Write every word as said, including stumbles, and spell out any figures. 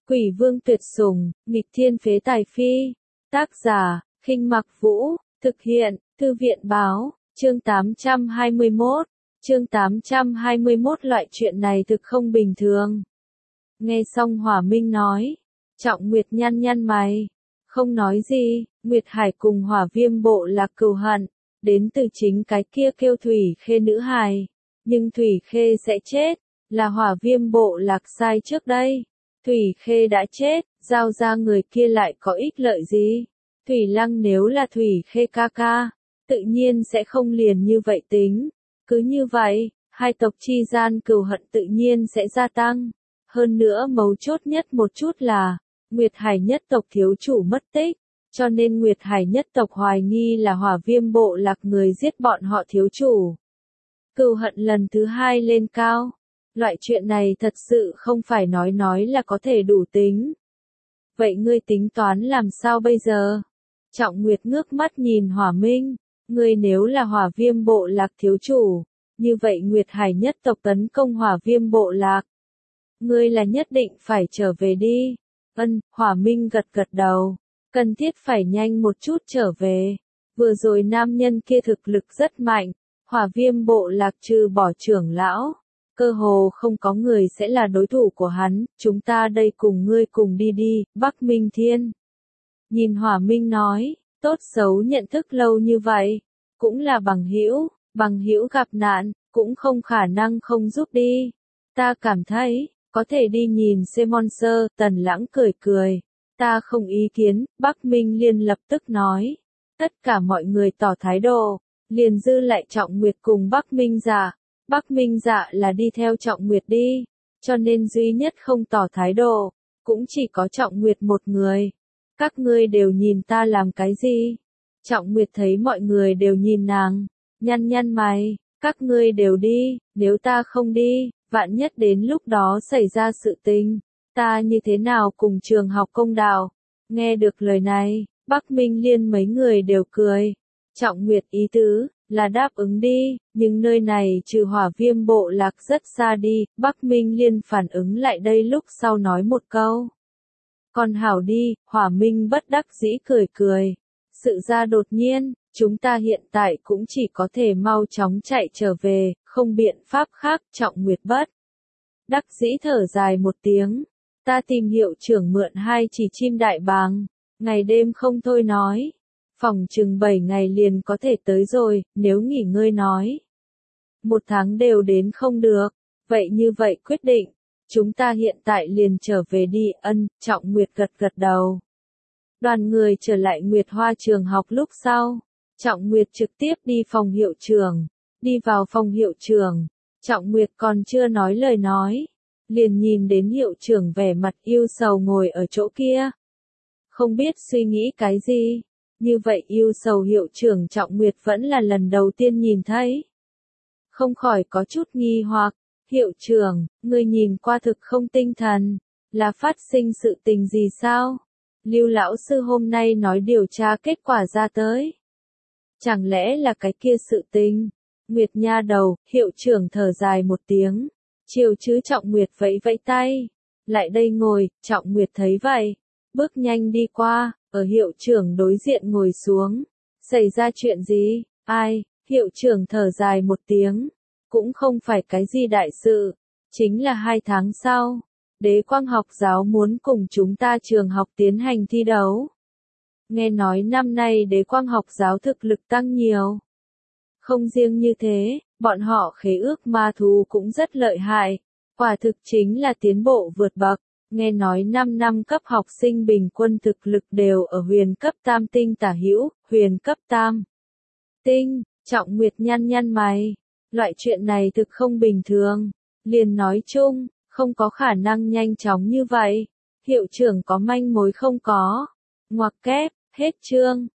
Quỷ vương tuyệt sủng, nghịch thiên phế tài phi. Tác giả, Khinh Mặc Vũ, thực hiện, Thư viện báo, chương tám trăm hai mươi mốt. Chương tám trăm hai mươi mốt loại chuyện này thực không bình thường. Nghe xong Hỏa Minh nói, Trọng Nguyệt nhăn nhăn mày, không nói gì. Nguyệt Hải cùng Hỏa Viêm bộ lạc cừu hận, đến từ chính cái kia kêu Thủy Khê nữ hài. Nhưng Thủy Khê sẽ chết, là Hỏa Viêm bộ lạc sai trước đây. Thủy Khê đã chết, giao ra người kia lại có ích lợi gì? Thủy Lăng nếu là Thủy Khê ca ca, tự nhiên sẽ không liền như vậy tính. Cứ như vậy, hai tộc chi gian cừu hận tự nhiên sẽ gia tăng. Hơn nữa mấu chốt nhất một chút là, Nguyệt Hải nhất tộc thiếu chủ mất tích, cho nên Nguyệt Hải nhất tộc hoài nghi là Hỏa Viêm bộ lạc người giết bọn họ thiếu chủ. Cừu hận lần thứ hai lên cao. Loại chuyện này thật sự không phải nói nói là có thể đủ tính. Vậy ngươi tính toán làm sao bây giờ? Trọng Nguyệt ngước mắt nhìn Hỏa Minh. Ngươi nếu là Hỏa Viêm bộ lạc thiếu chủ, như vậy Nguyệt Hải nhất tộc tấn công Hỏa Viêm bộ lạc. Ngươi là nhất định phải trở về đi. Ân, Hỏa Minh gật gật đầu. Cần thiết phải nhanh một chút trở về. Vừa rồi nam nhân kia thực lực rất mạnh. Hỏa Viêm bộ lạc trừ bỏ trưởng lão, cơ hồ không có người sẽ là đối thủ của hắn. Chúng ta đây cùng ngươi cùng đi đi, Bắc Minh Thiên. Nhìn Hỏa Minh nói, tốt xấu nhận thức lâu như vậy, cũng là bằng hữu, bằng hữu gặp nạn, cũng không khả năng không giúp đi. Ta cảm thấy, có thể đi nhìn xem Monster. Tần Lãng cười cười, ta không ý kiến. Bắc Minh Liên lập tức nói, tất cả mọi người tỏ thái độ, liền dư lại Trọng Nguyệt cùng Bắc Minh Dạ. Bắc Minh Dạ là đi theo Trọng Nguyệt đi, cho nên duy nhất không tỏ thái độ, cũng chỉ có Trọng Nguyệt một người. Các ngươi đều nhìn ta làm cái gì? Trọng Nguyệt thấy mọi người đều nhìn nàng, nhăn nhăn mày, các ngươi đều đi, nếu ta không đi, vạn nhất đến lúc đó xảy ra sự tình, ta như thế nào cùng trường học công đạo? Nghe được lời này, Bắc Minh Liên mấy người đều cười. Trọng Nguyệt ý tứ là đáp ứng đi, nhưng nơi này trừ Hỏa Viêm bộ lạc rất xa đi. Bắc Minh Liên phản ứng lại đây lúc sau nói một câu. Còn hảo đi. Hỏa Minh bất đắc dĩ cười cười. Sự ra đột nhiên, chúng ta hiện tại cũng chỉ có thể mau chóng chạy trở về, không biện pháp khác. Trọng Nguyệt bất đắc dĩ thở dài một tiếng. Ta tìm hiệu trưởng mượn hai chỉ chim đại bàng, ngày đêm không thôi nói. Phòng chừng bảy ngày liền có thể tới rồi. Nếu nghỉ ngơi nói, một tháng đều đến không được. Vậy như vậy quyết định, chúng ta hiện tại liền trở về đi. Ân, Trọng Nguyệt gật gật đầu. Đoàn người trở lại Nguyệt Hoa trường học lúc sau, Trọng Nguyệt trực tiếp đi phòng hiệu trưởng. Đi vào phòng hiệu trưởng, Trọng Nguyệt còn chưa nói lời nói, liền nhìn đến hiệu trưởng vẻ mặt yêu sầu ngồi ở chỗ kia. Không biết suy nghĩ cái gì, như vậy yêu sầu hiệu trưởng Trọng Nguyệt vẫn là lần đầu tiên nhìn thấy. Không khỏi có chút nghi hoặc. Hiệu trưởng, người nhìn qua thực không tinh thần, là phát sinh sự tình gì sao? Lưu lão sư hôm nay nói điều tra kết quả ra tới. Chẳng lẽ là cái kia sự tình? Nguyệt nha đầu. Hiệu trưởng thở dài một tiếng, chiều chứ Trọng Nguyệt vẫy vẫy tay. Lại đây ngồi. Trọng Nguyệt thấy vậy, bước nhanh đi qua, ở hiệu trưởng đối diện ngồi xuống. Xảy ra chuyện gì? Ai? Hiệu trưởng thở dài một tiếng. Cũng không phải cái gì đại sự, chính là hai tháng sau, Đế Quang học giáo muốn cùng chúng ta trường học tiến hành thi đấu. Nghe nói năm nay Đế Quang học giáo thực lực tăng nhiều. Không riêng như thế, bọn họ khế ước ma thú cũng rất lợi hại, quả thực chính là tiến bộ vượt bậc. Nghe nói năm năm cấp học sinh bình quân thực lực đều ở huyền cấp tam tinh tả hữu. Huyền cấp tam tinh. Trọng Nguyệt nhăn nhăn mày. Loại chuyện này thực không bình thường. Liền nói chung, không có khả năng nhanh chóng như vậy. Hiệu trưởng có manh mối không có? Ngoặc kép, hết chương.